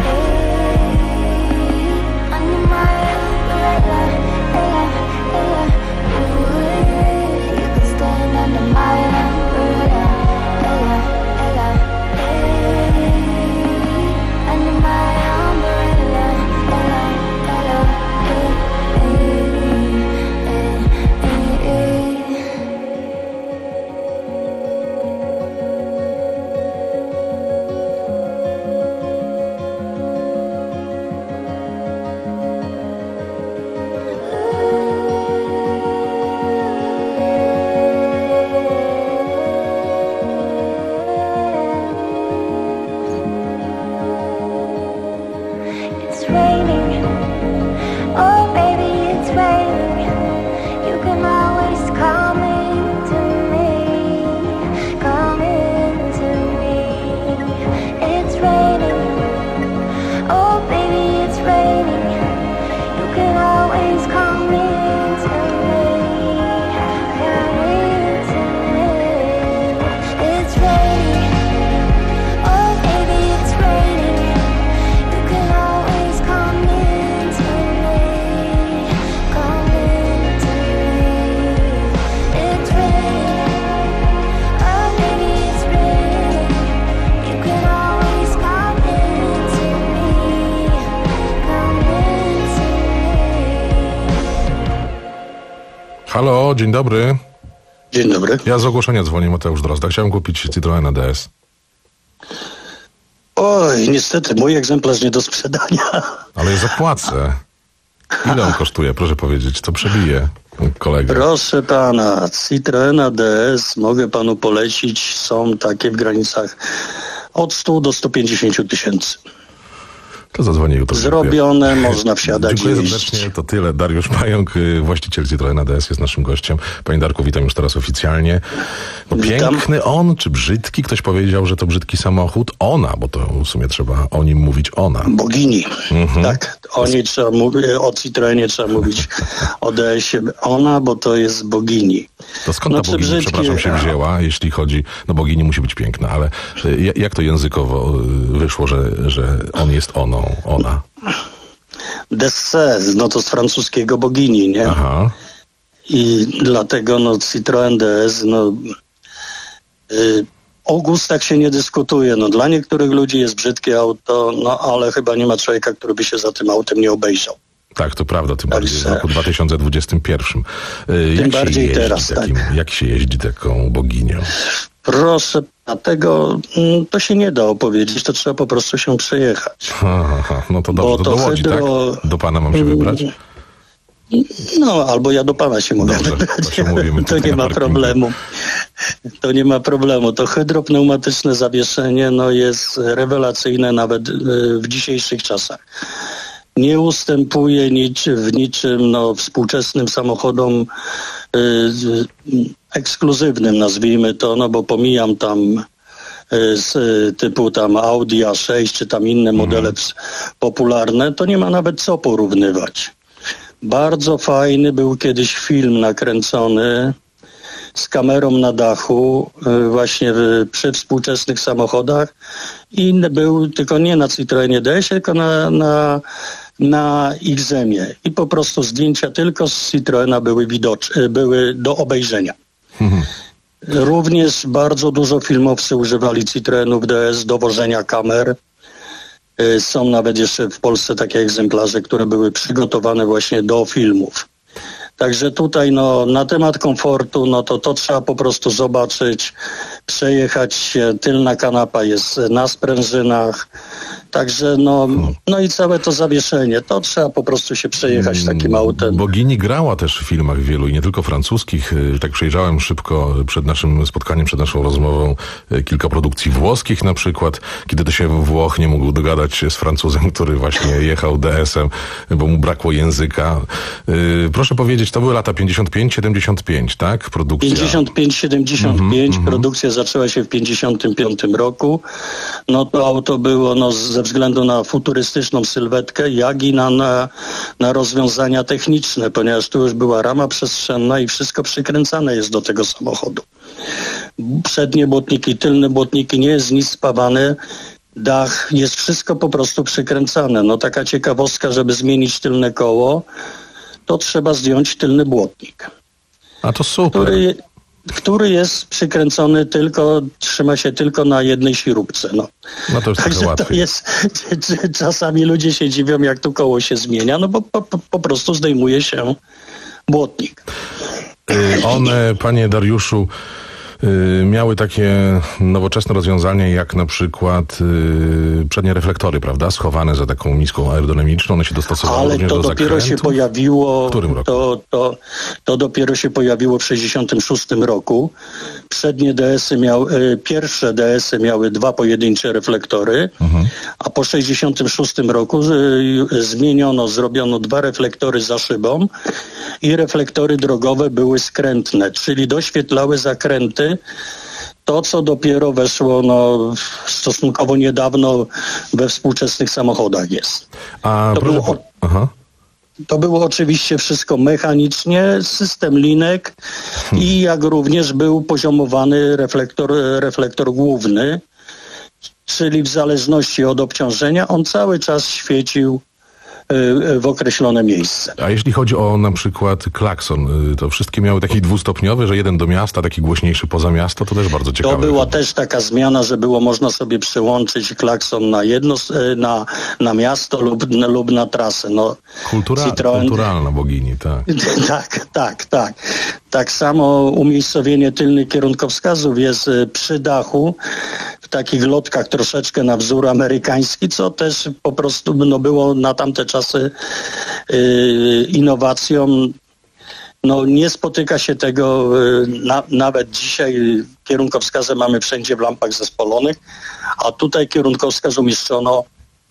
hey, under my umbrella. Ella, Ella, ooh, you can stand under my umbrella. Ella, Ella, hey, under my umbrella. Ella, Ella, hey, hey, hey, hey. It's raining, oh baby, it's raining. You can always come into me, come into me. It's raining, oh baby, it's raining. You can always come into me, come into me. It's raining, oh baby, it's raining. You can always come into me, come into me. It's raining, oh baby, it's raining. You can always come into me, come into me. Halo, dzień dobry. Dzień dobry. Ja z ogłoszenia dzwonię, Mateusz Drozda. Chciałem kupić Citroena D S. Oj, niestety, mój egzemplarz nie do sprzedania. Ale ja zapłacę. Ile on kosztuje, proszę powiedzieć, co przebije kolegę? Proszę pana, Citroena D S mogę panu polecić, są takie w granicach od stu do stu pięćdziesięciu tysięcy. To zadzwonię jutro. Zrobione, Dziękuję. można wsiadać. Dziękuję jeździć. serdecznie, to tyle. Dariusz Pająk, właściciel Citroena D S, jest naszym gościem. Panie Darku, witam już teraz oficjalnie. No, piękny on, czy brzydki? Ktoś powiedział, że to brzydki samochód. Ona, bo to w sumie trzeba o nim mówić ona. Bogini. Mhm. Tak, o niej trzeba mówić, o Citroenie trzeba mówić o D S-ie ona, bo to jest bogini. To skąd Znaczy, ta bogini, brzydki, przepraszam, się wzięła, jeśli chodzi... No bogini musi być piękna, ale y, jak to językowo y, wyszło, że, że on jest oną, ona? Desce, no to z francuskiego bogini, nie? Aha. I dlatego no Citroen D S, no y, o gustach się nie dyskutuje. No dla niektórych ludzi jest brzydkie auto, no ale chyba nie ma człowieka, który by się za tym autem nie obejrzał. Tak, to prawda, tym bardziej w Także- roku dwa tysiące dwudziestym pierwszym. Y, Tym jak się bardziej jeździ teraz, takim, tak. Jak się jeździ taką boginią? Proszę, a tego mm, to się nie da opowiedzieć, to trzeba po prostu się przejechać. Ha, ha, ha. No to Bo dobrze, to to do Łodzi, hydro- tak? Do pana mam się wybrać? No, albo ja do pana się mogę Dobrze, wybrać. to się mówimy To tutaj nie na ma parkingu. problemu. To nie ma problemu. To hydropneumatyczne zawieszenie no, jest rewelacyjne nawet y, w dzisiejszych czasach. Nie ustępuje nic, w niczym no, współczesnym samochodom y, y, ekskluzywnym, nazwijmy to, no bo pomijam tam y, z y, typu tam Audi A sześć czy tam inne modele ps- popularne, to nie ma nawet co porównywać. Bardzo fajny był kiedyś film nakręcony z kamerą na dachu y, właśnie w, przy współczesnych samochodach i inny był tylko nie na Citroenie D S, tylko na, na, na X M-ie i po prostu zdjęcia tylko z Citroena były widoczne, były do obejrzenia. Również bardzo dużo filmowcy używali Citroenów D S do wożenia kamer. Y, Są nawet jeszcze w Polsce takie egzemplarze, które były przygotowane właśnie do filmów. Także tutaj no, na temat komfortu, no to to trzeba po prostu zobaczyć, przejechać się, tylna kanapa jest na sprężynach, także no, no i całe to zawieszenie, to trzeba po prostu się przejechać takim autem. Bogini grała też w filmach wielu i nie tylko francuskich. Y, Tak przejrzałem szybko przed naszym spotkaniem, przed naszą rozmową y, kilka produkcji włoskich na przykład, kiedy to się Włoch nie mógł dogadać się z Francuzem, który właśnie jechał D S-em, bo mu brakło języka. Y, Proszę powiedzieć, to były lata pięćdziesiąt pięć siedemdziesiąt pięć, tak? Produkcja. pięćdziesiąt pięć siedemdziesiąt pięć, Mhm, produkcja zaczęła się w pięćdziesiątym piątym roku. No to auto było no, ze względu na futurystyczną sylwetkę, jak i na, na, na rozwiązania techniczne, ponieważ tu już była rama przestrzenna i wszystko przykręcane jest do tego samochodu. Przednie błotniki, tylne błotniki, nie jest nic spawane, dach, jest wszystko po prostu przykręcane. No taka ciekawostka, żeby zmienić tylne koło, to trzeba zdjąć tylny błotnik. A to super. Który, który jest przykręcony tylko, trzyma się tylko na jednej śrubce. No. No to już trochę Także to łatwiej. jest, czasami ludzie się dziwią, jak tu koło się zmienia, no bo po, po, po prostu zdejmuje się błotnik. Y, One, panie Dariuszu, y, miały takie nowoczesne rozwiązania, jak na przykład y, przednie reflektory, prawda? Schowane za taką niską aerodynamiczną, one się dostosowały Ale również to do dopiero zakrętów. się pojawiło, W którym roku? to, to, to dopiero się pojawiło w sześćdziesiątym szóstym roku. Przednie D S-y miały, pierwsze D S-y miały dwa pojedyncze reflektory, Mhm. a po sześćdziesiątym szóstym roku y, zmieniono, zrobiono dwa reflektory za szybą i reflektory drogowe były skrętne, czyli doświetlały zakręty. To, co dopiero weszło no, stosunkowo niedawno we współczesnych samochodach jest. A To proszę... było- Aha. To było oczywiście wszystko mechanicznie, system linek i jak również był poziomowany reflektor, reflektor główny, czyli w zależności od obciążenia on cały czas świecił y, w określone miejsce. A jeśli chodzi o na przykład klakson, y, to wszystkie miały taki dwustopniowy, że jeden do miasta, taki głośniejszy poza miasto, to też bardzo ciekawe. To była też taka zmiana, że było można sobie przyłączyć klakson na jedno, y, na, na miasto lub, lub na trasę. No, Kultura, Citroen- kulturalna bogini, tak. Tak, tak, tak. Tak samo umiejscowienie tylnych kierunkowskazów jest y, przy dachu, w takich lotkach troszeczkę na wzór amerykański, co też po prostu no, było na tamte czasy y, innowacją. No, nie spotyka się tego y, na, nawet dzisiaj. Kierunkowskazy mamy wszędzie w lampach zespolonych, a tutaj kierunkowskaz umieszczono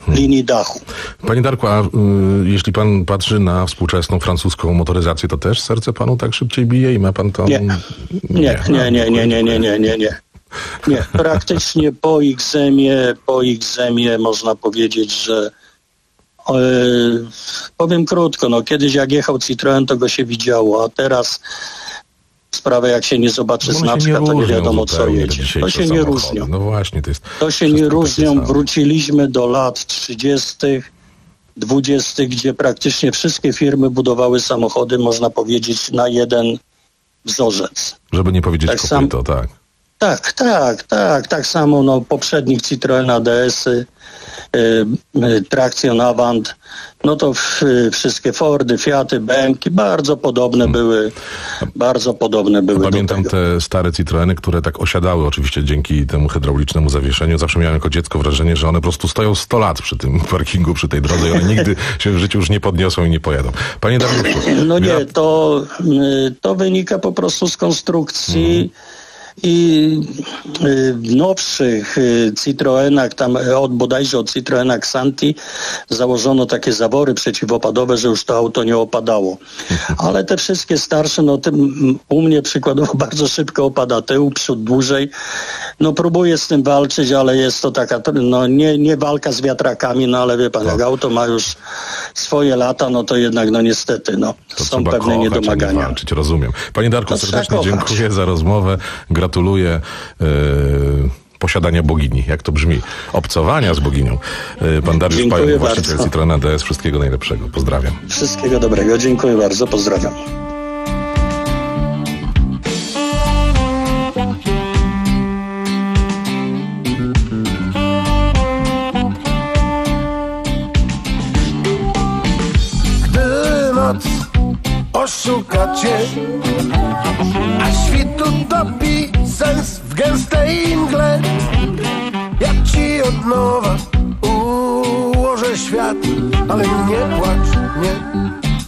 linii dachu. Panie Darku, a y, jeśli pan patrzy na współczesną francuską motoryzację, to też serce panu tak szybciej bije i ma pan to... Nie, nie, nie, nie, nie, nie, nie, nie, nie, nie. Nie, praktycznie po ich zemie, po ich zemie można powiedzieć, że e, powiem krótko, no kiedyś jak jechał Citroen, to go się widziało, a teraz sprawę jak się nie zobaczy znaczka, to nie wiadomo co jedzie. To się nie różnią. No właśnie, to jest... To się nie różnią. Wróciliśmy do lat trzydziestych, dwudziestych, gdzie praktycznie wszystkie firmy budowały samochody, można powiedzieć, na jeden wzorzec. Żeby nie powiedzieć tak kopyto, sam... tak. Tak, tak, tak. Tak samo no, poprzednich Citroen A D S-y, y, y, Traction Avant, no to w, y, wszystkie Fordy, Fiaty, B M ki bardzo podobne były, bardzo podobne były. Pamiętam te stare Citroeny, które tak osiadały oczywiście dzięki temu hydraulicznemu zawieszeniu. Zawsze miałem jako dziecko wrażenie, że one po prostu stoją sto lat przy tym parkingu, przy tej drodze i one nigdy się w życiu już nie podniosą i nie pojadą. Panie Dariuszu. No nie, ja... to, y, to wynika po prostu z konstrukcji mm. I w nowszych Citroenach, tam od bodajże od Citroena Xanti założono takie zawory przeciwopadowe, że już to auto nie opadało. Ale te wszystkie starsze, no tym u mnie przykładowo bardzo szybko opada tył, przód dłużej. No próbuję z tym walczyć, ale jest to taka, no nie, nie walka z wiatrakami, no ale wie pan, jak auto ma już swoje lata, no to jednak, no niestety, no to są pewne kochać, niedomagania. Nie walczyć, rozumiem. Panie Darku, to serdecznie dziękuję za rozmowę. Gratuluję yy, posiadania bogini. Jak to brzmi? Obcowania z boginią. Yy, pan Dariusz Pająk, właściciel Citroena D S. Wszystkiego najlepszego. Pozdrawiam. Wszystkiego dobrego. Dziękuję bardzo. Pozdrawiam. Gdy noc oszuka cię, a świt utopi sens w gęstej mgle, ja ci od nowa ułożę świat, ale nie płacz, nie.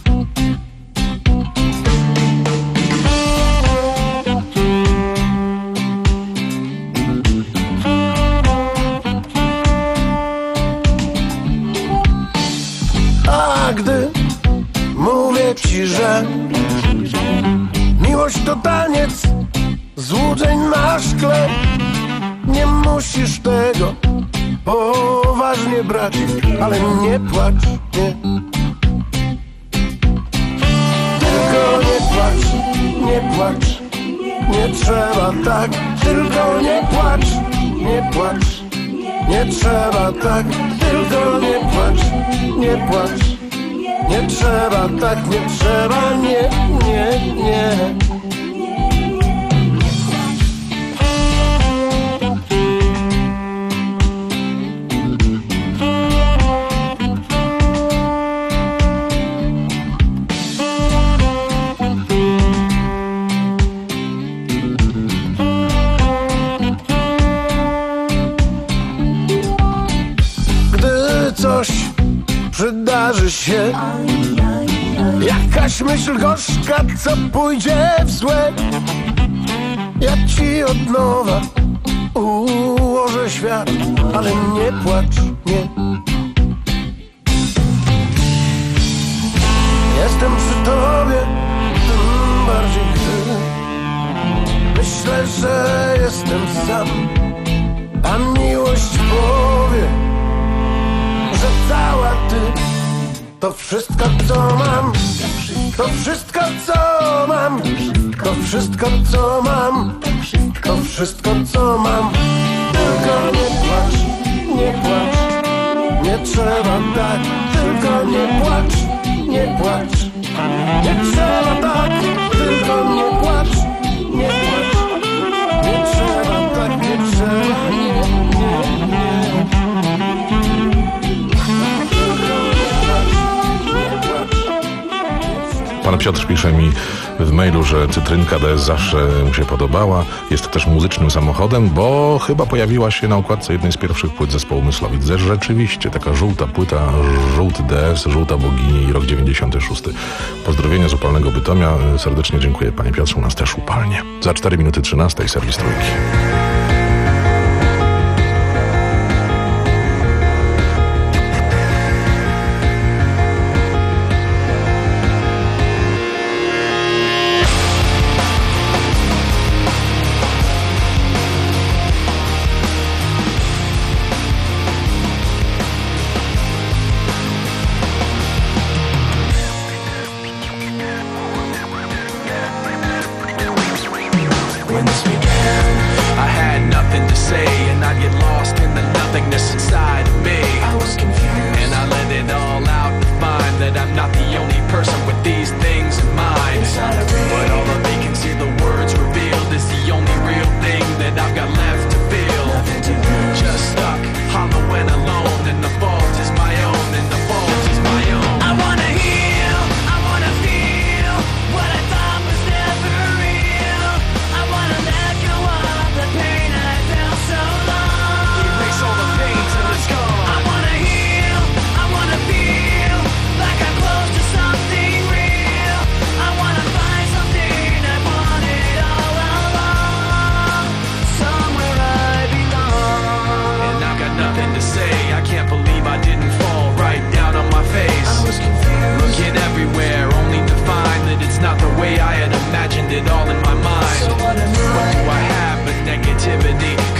A gdy mówię ci, że miłość to taniec złudzeń na szkle, nie musisz tego poważnie brać, ale nie płacz, nie. Tylko nie płacz, nie płacz, nie trzeba tak. Tylko nie płacz, nie płacz, nie trzeba tak. Tylko nie płacz, nie płacz, nie trzeba tak, nie trzeba, nie, nie, nie. Coś przydarzy się, jakaś myśl gorzka, co pójdzie w złe, ja ci od nowa ułożę świat, ale nie płacz, nie. Jestem przy tobie, tym bardziej gdy myślę, że jestem sam, a miłość powie, że cała ty to wszystko, co mam. To wszystko, co mam. To wszystko, co mam. To wszystko, co mam. Tylko nie płacz, nie płacz, nie trzeba tak. Tylko nie płacz, nie płacz, nie trzeba tak. Tylko nie płacz, nie płacz, nie trzeba tak, nie trzeba, nie, nie, nie. Pan Piotr pisze mi w mailu, że cytrynka D S zawsze mu się podobała. Jest też muzycznym samochodem, bo chyba pojawiła się na okładce jednej z pierwszych płyt zespołu Myslowic. Rzeczywiście, taka żółta płyta, żółty D S, żółta bogini i rok dziewięćdziesiąty szósty. Pozdrowienia z upalnego Bytomia. Serdecznie dziękuję, panie Piotrze, u nas też upalnie. Za cztery minuty trzynastej serwis Trójki.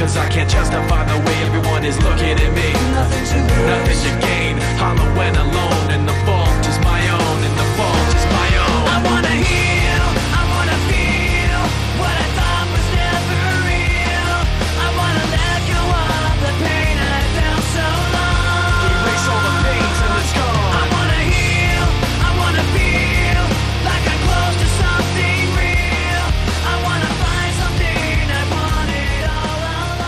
cause I can't justify the way everyone is looking at me. Nothing to lose, nothing to gain. Hollow when alone, and the fault is my own, and the fault is my own. I wanna heal, I wanna feel what I thought was never real. I wanna let go of the pain I felt so long. Erase all the pains and the scars. I wanna heal, I wanna feel like I'm close to something real. I wanna find something I wanted all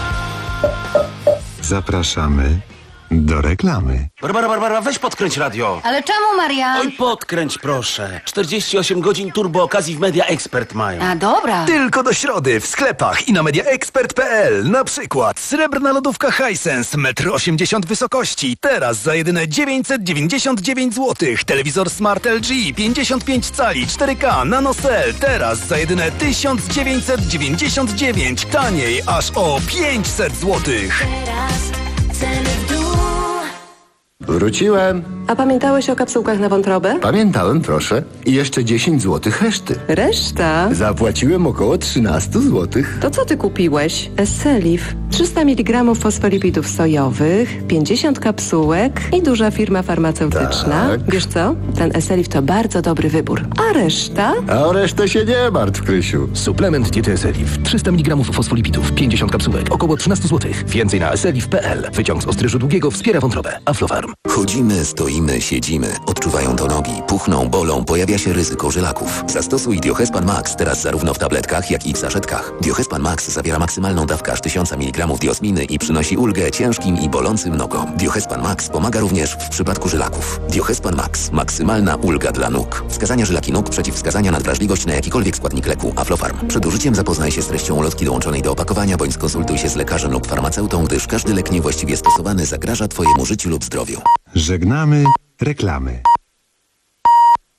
along. Zapraszamy do reklamy. Barbara, Barbara, weź podkręć radio. Ale czemu, Marian? Oj, podkręć proszę. czterdzieści osiem godzin turbo okazji w Media Expert mają. A dobra. Tylko do środy w sklepach i na mediaexpert kropka p l. Na przykład srebrna lodówka Hisense, metr osiemdziesiąt wysokości. Teraz za jedyne dziewięćset dziewięćdziesiąt dziewięć złotych. Telewizor Smart L G pięćdziesiąt pięć cali cztery K NanoCell. Teraz za jedyne tysiąc dziewięćset dziewięćdziesiąt dziewięć. Taniej aż o pięćset złotych. Ceny w dół. Wróciłem. A pamiętałeś o kapsułkach na wątrobę? Pamiętałem, proszę. I jeszcze dziesięć złotych reszty. Reszta? Zapłaciłem około trzynaście złotych. To co ty kupiłeś? Esselif. trzysta miligramów fosfolipidów sojowych, pięćdziesiąt kapsułek i duża firma farmaceutyczna. Tak. Wiesz co? Ten Esselif to bardzo dobry wybór. A reszta? A o resztę się nie martw, Krysiu. Suplement diety Esselif. trzysta miligramów fosfolipidów, pięćdziesiąt kapsułek, około trzynaście złotych. Więcej na esselif kropka p l. Wyciąg z ostryżu długiego wspiera wątrobę. Aflofarm. Chodzimy, stoimy, siedzimy. Odczuwają to nogi, puchną, bolą, pojawia się ryzyko żylaków. Zastosuj Diohespan Max teraz zarówno w tabletkach, jak i w saszetkach. Diohespan Max zawiera maksymalną dawkę aż tysiąc miligramów diosminy i przynosi ulgę ciężkim i bolącym nogom. Diohespan Max pomaga również w przypadku żylaków. Diohespan Max. Maksymalna ulga dla nóg. Wskazania żylaki nóg, przeciwwskazania na wrażliwość na jakikolwiek składnik leku. Aflofarm. Przed użyciem zapoznaj się z treścią ulotki dołączonej do opakowania, bądź skonsultuj się z lekarzem lub farmaceutą, gdyż każdy lek niewłaściwie stosowany zagraża Twojemu życiu lub zdrowiu. Żegnamy reklamy.